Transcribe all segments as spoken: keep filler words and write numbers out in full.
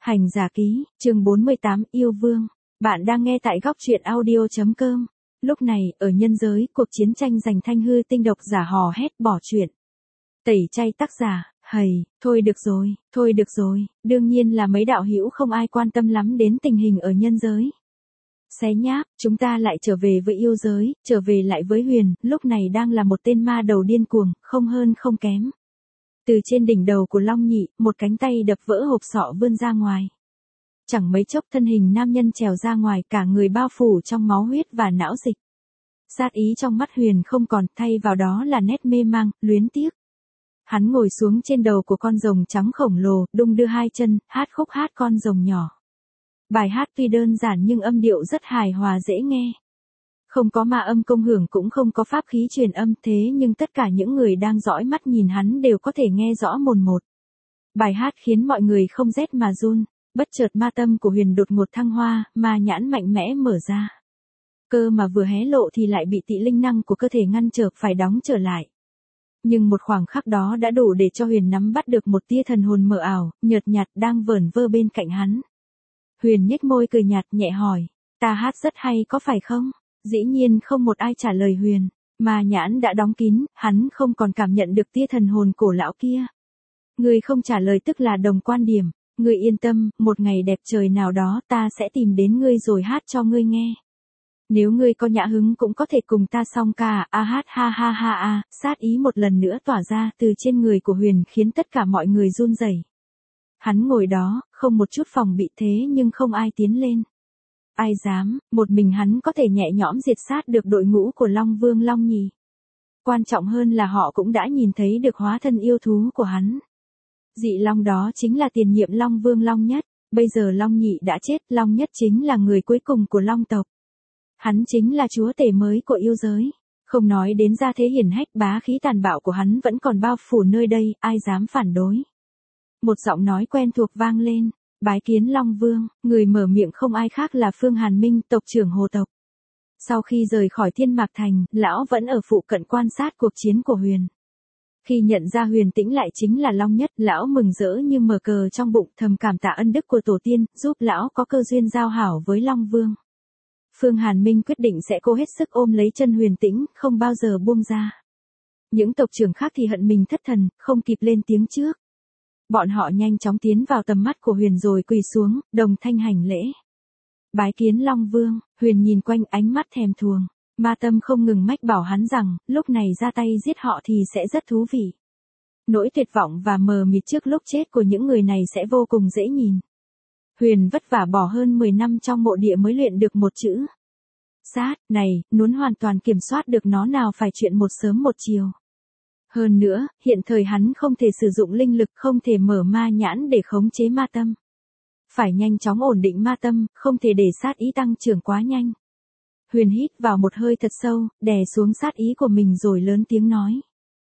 Hành giả ký, chương bốn mươi tám, yêu vương. Bạn đang nghe tại góc truyện audio.com. Lúc này, ở nhân giới, cuộc chiến tranh giành thanh hư tinh độc giả hò hét bỏ chuyện. Tẩy chay tác giả, hầy, thôi được rồi, thôi được rồi, đương nhiên là mấy đạo hữu không ai quan tâm lắm đến tình hình ở nhân giới. Xé nháp, chúng ta lại trở về với yêu giới, trở về lại với Huyền, lúc này đang là một tên ma đầu điên cuồng, không hơn không kém. Từ trên đỉnh đầu của Long Nhị, một cánh tay đập vỡ hộp sọ vươn ra ngoài. Chẳng mấy chốc thân hình nam nhân trèo ra ngoài, cả người bao phủ trong máu huyết và não dịch. Sát ý trong mắt Huyền không còn, thay vào đó là nét mê mang, luyến tiếc. Hắn ngồi xuống trên đầu của con rồng trắng khổng lồ, đung đưa hai chân, hát khúc hát con rồng nhỏ. Bài hát tuy đơn giản nhưng âm điệu rất hài hòa dễ nghe. Không có ma âm công hưởng cũng không có pháp khí truyền âm, thế nhưng tất cả những người đang dõi mắt nhìn hắn đều có thể nghe rõ mồn một. Bài hát khiến mọi người không rét mà run, bất chợt ma tâm của Huyền đột ngột thăng hoa, ma nhãn mạnh mẽ mở ra. Cơ mà vừa hé lộ thì lại bị tị linh năng của cơ thể ngăn trở, phải đóng trở lại. Nhưng một khoảng khắc đó đã đủ để cho Huyền nắm bắt được một tia thần hồn mờ ảo, nhợt nhạt đang vờn vơ bên cạnh hắn. Huyền nhếch môi cười nhạt nhẹ hỏi, ta hát rất hay có phải không? Dĩ nhiên không một ai trả lời Huyền, mà nhãn đã đóng kín, hắn không còn cảm nhận được tia thần hồn cổ lão kia. Người không trả lời tức là đồng quan điểm, người yên tâm, một ngày đẹp trời nào đó ta sẽ tìm đến ngươi rồi hát cho ngươi nghe. Nếu ngươi có nhã hứng cũng có thể cùng ta song ca, a hát ha ha ha a, sát ý một lần nữa tỏa ra từ trên người của Huyền khiến tất cả mọi người run rẩy. Hắn ngồi đó, không một chút phòng bị thế nhưng không ai tiến lên. Ai dám, một mình hắn có thể nhẹ nhõm diệt sát được đội ngũ của Long Vương Long Nhị. Quan trọng hơn là họ cũng đã nhìn thấy được hóa thân yêu thú của hắn. Dị Long đó chính là tiền nhiệm Long Vương Long Nhất, bây giờ Long Nhị đã chết, Long Nhất chính là người cuối cùng của Long tộc. Hắn chính là chúa tể mới của yêu giới. Không nói đến gia thế hiển hách, bá khí tàn bạo của hắn vẫn còn bao phủ nơi đây, ai dám phản đối. Một giọng nói quen thuộc vang lên, bái kiến Long Vương, người mở miệng không ai khác là Phương Hàn Minh, tộc trưởng Hồ tộc. Sau khi rời khỏi Thiên Mạc Thành, lão vẫn ở phụ cận quan sát cuộc chiến của Huyền. Khi nhận ra Huyền Tĩnh lại chính là Long Nhất, lão mừng rỡ như mở cờ trong bụng, thầm cảm tạ ân đức của tổ tiên, giúp lão có cơ duyên giao hảo với Long Vương. Phương Hàn Minh quyết định sẽ cố hết sức ôm lấy chân Huyền Tĩnh, không bao giờ buông ra. Những tộc trưởng khác thì hận mình thất thần, không kịp lên tiếng trước. Bọn họ nhanh chóng tiến vào tầm mắt của Huyền rồi quỳ xuống, đồng thanh hành lễ. Bái kiến Long Vương, Huyền nhìn quanh ánh mắt thèm thuồng, ma tâm không ngừng mách bảo hắn rằng, lúc này ra tay giết họ thì sẽ rất thú vị. Nỗi tuyệt vọng và mờ mịt trước lúc chết của những người này sẽ vô cùng dễ nhìn. Huyền vất vả bỏ hơn mười năm trong mộ địa mới luyện được một chữ. Sát, này, muốn hoàn toàn kiểm soát được nó nào phải chuyện một sớm một chiều. Hơn nữa, hiện thời hắn không thể sử dụng linh lực, không thể mở ma nhãn để khống chế ma tâm. Phải nhanh chóng ổn định ma tâm, không thể để sát ý tăng trưởng quá nhanh. Huyền hít vào một hơi thật sâu, đè xuống sát ý của mình rồi lớn tiếng nói.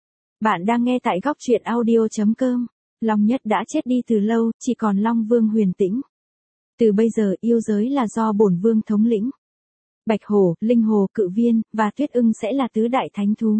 Bạn đang nghe tại góc truyện audio.com. Long Nhất đã chết đi từ lâu, chỉ còn Long Vương Huyền Tĩnh. Từ bây giờ yêu giới là do bổn vương thống lĩnh. Bạch Hổ, Linh Hồ, Cự Viên, và Tuyết Ưng sẽ là tứ đại thánh thú.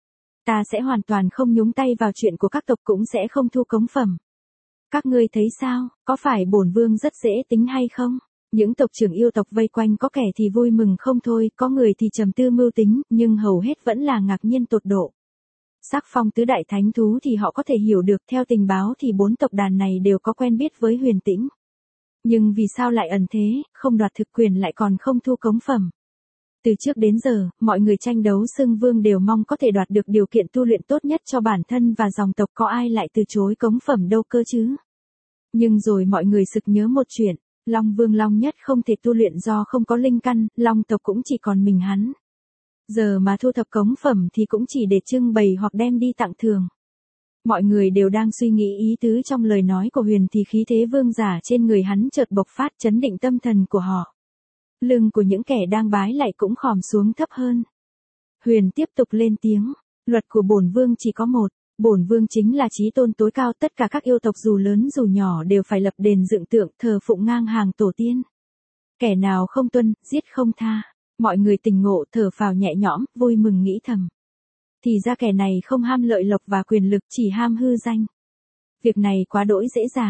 Ta sẽ hoàn toàn không nhúng tay vào chuyện của các tộc, cũng sẽ không thu cống phẩm. Các ngươi thấy sao, có phải bổn vương rất dễ tính hay không? Những tộc trưởng yêu tộc vây quanh có kẻ thì vui mừng không thôi, có người thì trầm tư mưu tính, nhưng hầu hết vẫn là ngạc nhiên tột độ. Sắc phong tứ đại thánh thú thì họ có thể hiểu được, theo tình báo thì bốn tộc đàn này đều có quen biết với Huyền Tĩnh. Nhưng vì sao lại ẩn thế, không đoạt thực quyền lại còn không thu cống phẩm? Từ trước đến giờ, mọi người tranh đấu xưng vương đều mong có thể đoạt được điều kiện tu luyện tốt nhất cho bản thân và dòng tộc, có ai lại từ chối cống phẩm đâu cơ chứ? Nhưng rồi mọi người sực nhớ một chuyện, Long Vương Long Nhất không thể tu luyện do không có linh căn, Long tộc cũng chỉ còn mình hắn. Giờ mà thu thập cống phẩm thì cũng chỉ để trưng bày hoặc đem đi tặng thường. Mọi người đều đang suy nghĩ ý tứ trong lời nói của Huyền thì khí thế vương giả trên người hắn chợt bộc phát, chấn định tâm thần của họ. Lưng của những kẻ đang bái lại cũng khòm xuống thấp hơn. Huyền tiếp tục lên tiếng, luật của bổn vương chỉ có một, bổn vương chính là chí tôn tối cao, tất cả các yêu tộc dù lớn dù nhỏ đều phải lập đền dựng tượng, thờ phụng ngang hàng tổ tiên. Kẻ nào không tuân, giết không tha. Mọi người tỉnh ngộ, thở phào nhẹ nhõm, vui mừng nghĩ thầm. Thì ra kẻ này không ham lợi lộc và quyền lực, chỉ ham hư danh. Việc này quá đỗi dễ dàng.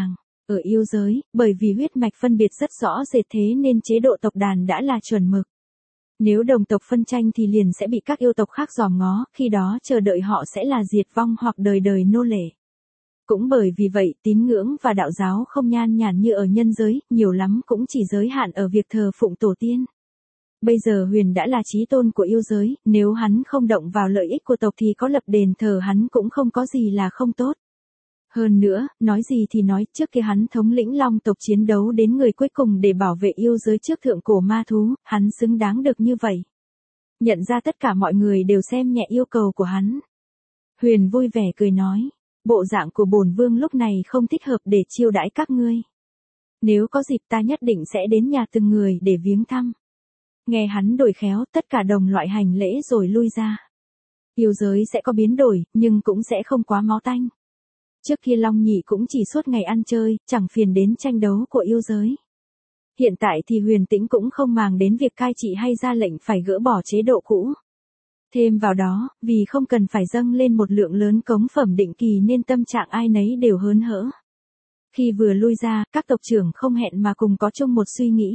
Ở yêu giới, bởi vì huyết mạch phân biệt rất rõ rệt thế nên chế độ tộc đàn đã là chuẩn mực. Nếu đồng tộc phân tranh thì liền sẽ bị các yêu tộc khác dòm ngó, khi đó chờ đợi họ sẽ là diệt vong hoặc đời đời nô lệ. Cũng bởi vì vậy, tín ngưỡng và đạo giáo không nhan nhản như ở nhân giới, nhiều lắm cũng chỉ giới hạn ở việc thờ phụng tổ tiên. Bây giờ Huyền đã là chí tôn của yêu giới, nếu hắn không động vào lợi ích của tộc thì có lập đền thờ hắn cũng không có gì là không tốt. Hơn nữa, nói gì thì nói, trước kia hắn thống lĩnh long tộc chiến đấu đến người cuối cùng để bảo vệ yêu giới trước thượng cổ ma thú, hắn xứng đáng được như vậy. Nhận ra tất cả mọi người đều xem nhẹ yêu cầu của hắn. Huyền vui vẻ cười nói, bộ dạng của bổn vương lúc này không thích hợp để chiêu đãi các ngươi. Nếu có dịp ta nhất định sẽ đến nhà từng người để viếng thăm. Nghe hắn đổi khéo, tất cả đồng loại hành lễ rồi lui ra. Yêu giới sẽ có biến đổi, nhưng cũng sẽ không quá máu tanh. Trước kia Long Nhị cũng chỉ suốt ngày ăn chơi, chẳng phiền đến tranh đấu của yêu giới. Hiện tại thì Huyền Tĩnh cũng không màng đến việc cai trị hay ra lệnh phải gỡ bỏ chế độ cũ. Thêm vào đó, vì không cần phải dâng lên một lượng lớn cống phẩm định kỳ nên tâm trạng ai nấy đều hớn hở. Khi vừa lui ra, các tộc trưởng không hẹn mà cùng có chung một suy nghĩ.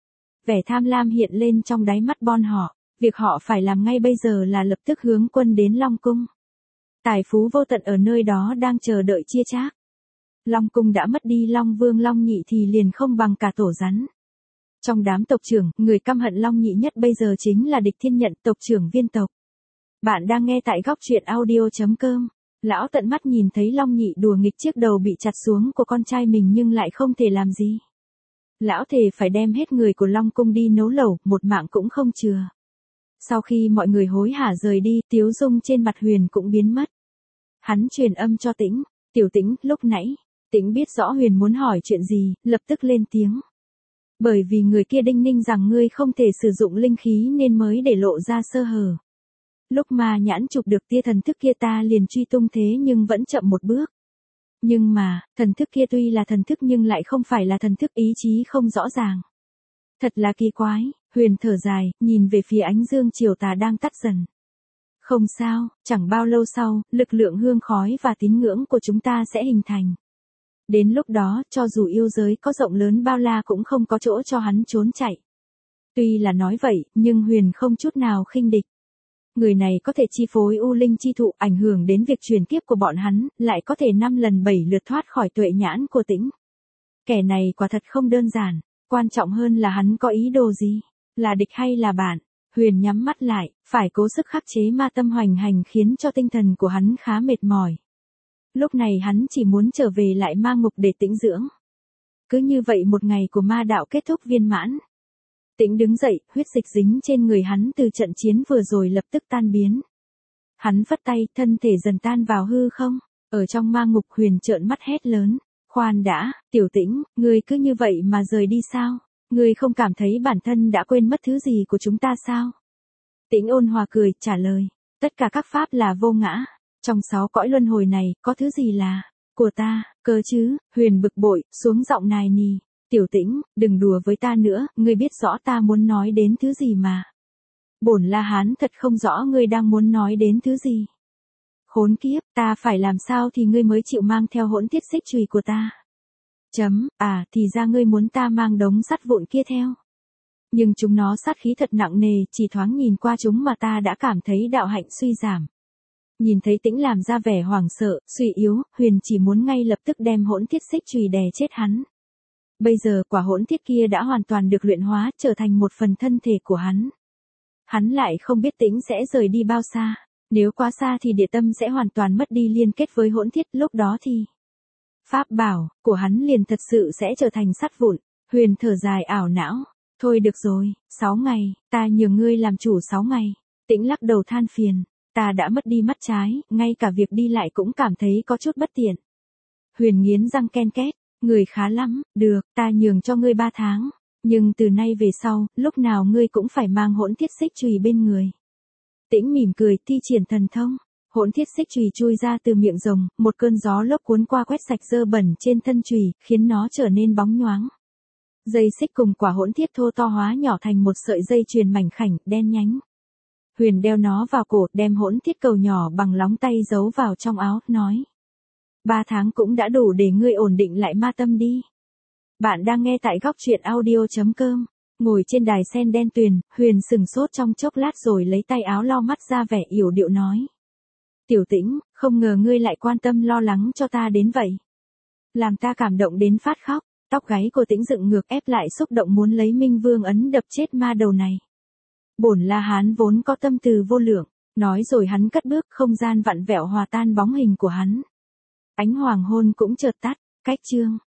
Vẻ tham lam hiện lên trong đáy mắt bọn họ, việc họ phải làm ngay bây giờ là lập tức hướng quân đến Long Cung. Tài phú vô tận ở nơi đó đang chờ đợi chia chác. Long Cung đã mất đi Long Vương Long Nhị thì liền không bằng cả tổ rắn. Trong đám tộc trưởng, người căm hận Long Nhị nhất bây giờ chính là Địch Thiên Nhận, tộc trưởng viên tộc. Bạn đang nghe tại góc truyện audio chấm com. Lão tận mắt nhìn thấy Long Nhị đùa nghịch chiếc đầu bị chặt xuống của con trai mình nhưng lại không thể làm gì. Lão thề phải đem hết người của Long Cung đi nấu lẩu, một mạng cũng không chừa. Sau khi mọi người hối hả rời đi, tiếu dung trên mặt Huyền cũng biến mất. Hắn truyền âm cho Tĩnh, tiểu Tĩnh, lúc nãy, Tĩnh biết rõ Huyền muốn hỏi chuyện gì, lập tức lên tiếng. Bởi vì người kia đinh ninh rằng ngươi không thể sử dụng linh khí nên mới để lộ ra sơ hở. Lúc mà nhãn chụp được tia thần thức kia ta liền truy tung thế nhưng vẫn chậm một bước. Nhưng mà, thần thức kia tuy là thần thức nhưng lại không phải là thần thức, ý chí không rõ ràng. Thật là kỳ quái. Huyền thở dài, nhìn về phía ánh dương chiều tà đang tắt dần. Không sao, chẳng bao lâu sau, lực lượng hương khói và tín ngưỡng của chúng ta sẽ hình thành. Đến lúc đó, cho dù yêu giới có rộng lớn bao la cũng không có chỗ cho hắn trốn chạy. Tuy là nói vậy, nhưng Huyền không chút nào khinh địch. Người này có thể chi phối u linh chi thụ, ảnh hưởng đến việc truyền kiếp của bọn hắn, lại có thể năm lần bảy lượt thoát khỏi tuệ nhãn của Tĩnh. Kẻ này quả thật không đơn giản, quan trọng hơn là hắn có ý đồ gì. Là địch hay là bạn? Huyền nhắm mắt lại, phải cố sức khắc chế ma tâm hoành hành khiến cho tinh thần của hắn khá mệt mỏi. Lúc này hắn chỉ muốn trở về lại ma ngục để tĩnh dưỡng. Cứ như vậy một ngày của ma đạo kết thúc viên mãn. Tĩnh đứng dậy, huyết dịch dính trên người hắn từ trận chiến vừa rồi lập tức tan biến. Hắn phất tay, thân thể dần tan vào hư không. Ở trong ma ngục Huyền trợn mắt hét lớn. Khoan đã, tiểu Tĩnh, ngươi cứ như vậy mà rời đi sao? Ngươi không cảm thấy bản thân đã quên mất thứ gì của chúng ta sao? Tĩnh ôn hòa cười, trả lời. Tất cả các pháp là vô ngã. Trong sáu cõi luân hồi này, có thứ gì là của ta, cơ chứ? Huyền bực bội, xuống giọng nài nỉ. Tiểu Tĩnh, đừng đùa với ta nữa, ngươi biết rõ ta muốn nói đến thứ gì mà. Bổn La Hán thật không rõ ngươi đang muốn nói đến thứ gì. Khốn kiếp, ta phải làm sao thì ngươi mới chịu mang theo hỗn thiết xích chùy của ta? Chấm, à, thì ra ngươi muốn ta mang đống sắt vụn kia theo. Nhưng chúng nó sát khí thật nặng nề, chỉ thoáng nhìn qua chúng mà ta đã cảm thấy đạo hạnh suy giảm. Nhìn thấy Tĩnh làm ra vẻ hoảng sợ, suy yếu, Huyền chỉ muốn ngay lập tức đem hỗn thiết xích chùy đè chết hắn. Bây giờ quả hỗn thiết kia đã hoàn toàn được luyện hóa, trở thành một phần thân thể của hắn. Hắn lại không biết Tĩnh sẽ rời đi bao xa. Nếu quá xa thì địa tâm sẽ hoàn toàn mất đi liên kết với hỗn thiết, lúc đó thì pháp bảo của hắn liền thật sự sẽ trở thành sắt vụn. Huyền thở dài ảo não. Thôi được rồi, sáu ngày, ta nhường ngươi làm chủ sáu ngày. Tĩnh lắc đầu than phiền. Ta đã mất đi mắt trái, ngay cả việc đi lại cũng cảm thấy có chút bất tiện. Huyền nghiến răng ken két. Người khá lắm, được, ta nhường cho ngươi ba tháng. Nhưng từ nay về sau, lúc nào ngươi cũng phải mang hỗn thiết xích chùy bên người. Tĩnh mỉm cười, thi triển thần thông. Hỗn thiết xích chùy chui ra từ miệng rồng, một cơn gió lốc cuốn qua quét sạch dơ bẩn trên thân chùy, khiến nó trở nên bóng nhoáng. Dây xích cùng quả hỗn thiết thô to hóa nhỏ thành một sợi dây chuyền mảnh khảnh, đen nhánh. Huyền đeo nó vào cổ, đem hỗn thiết cầu nhỏ bằng lóng tay giấu vào trong áo, nói. Ba tháng cũng đã đủ để ngươi ổn định lại ma tâm đi. Bạn đang nghe tại góc truyện audio.com. Ngồi trên đài sen đen tuyền, Huyền sừng sốt trong chốc lát rồi lấy tay áo lau mắt ra vẻ yểu điệu nói. Tiểu Tĩnh, không ngờ ngươi lại quan tâm lo lắng cho ta đến vậy. Làm ta cảm động đến phát khóc, tóc gáy của Tĩnh dựng ngược ép lại xúc động muốn lấy Minh Vương ấn đập chết ma đầu này. Bổn La Hán vốn có tâm từ vô lượng, nói rồi hắn cất bước, không gian vặn vẹo hòa tan bóng hình của hắn. Ánh hoàng hôn cũng chợt tắt, cách chương.